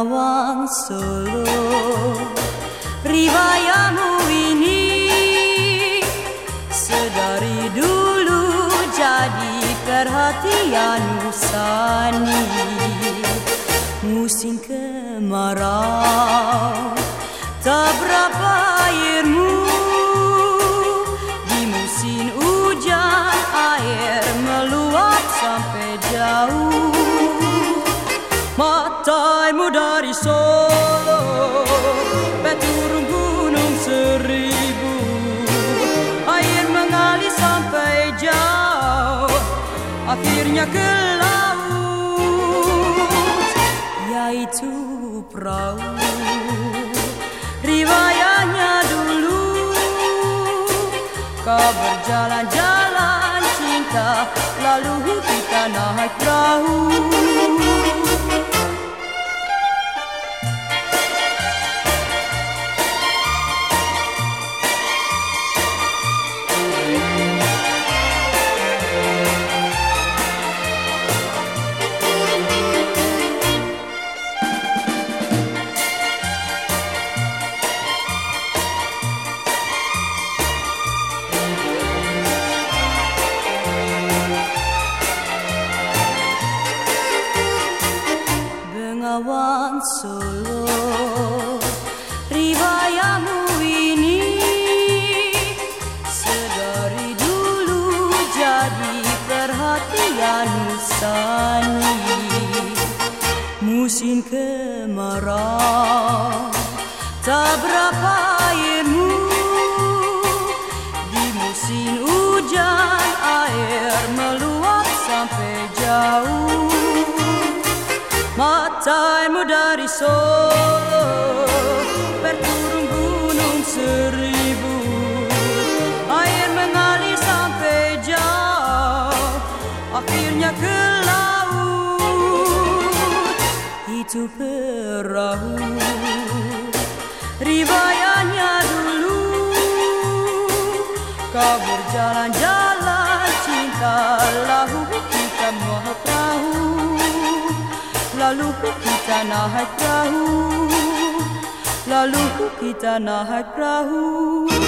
Bengawan Solo, riwayatmu ini sedari dulu jadi perhatian Usani. Musim kemarau tak berapa airmu, di musim hujan air meluap sampai jauh. Mataimu dari Solo, turun gunung seribu, air mengalir sampai jauh, akhirnya ke laut, yaitu perahu. Riwayatnya dulu, kau berjalan-jalan cinta, lalu kita naik perahu. Bengawan Solo, riwayatmu ini sedari dulu jadi perhatian Usani. Musim kemarau tak berapa airmu, di musim hujan air meluap sampai jauh. Mataimu dari Solo, berturun gunung seribu, air mengalir sampai jauh, akhirnya ke laut, itu perahu. Riwayatnya dulu, kau berjalan-jalan cinta, lalu kita mau perahu, lalu kita naik perahu, lalu kita naik perahu.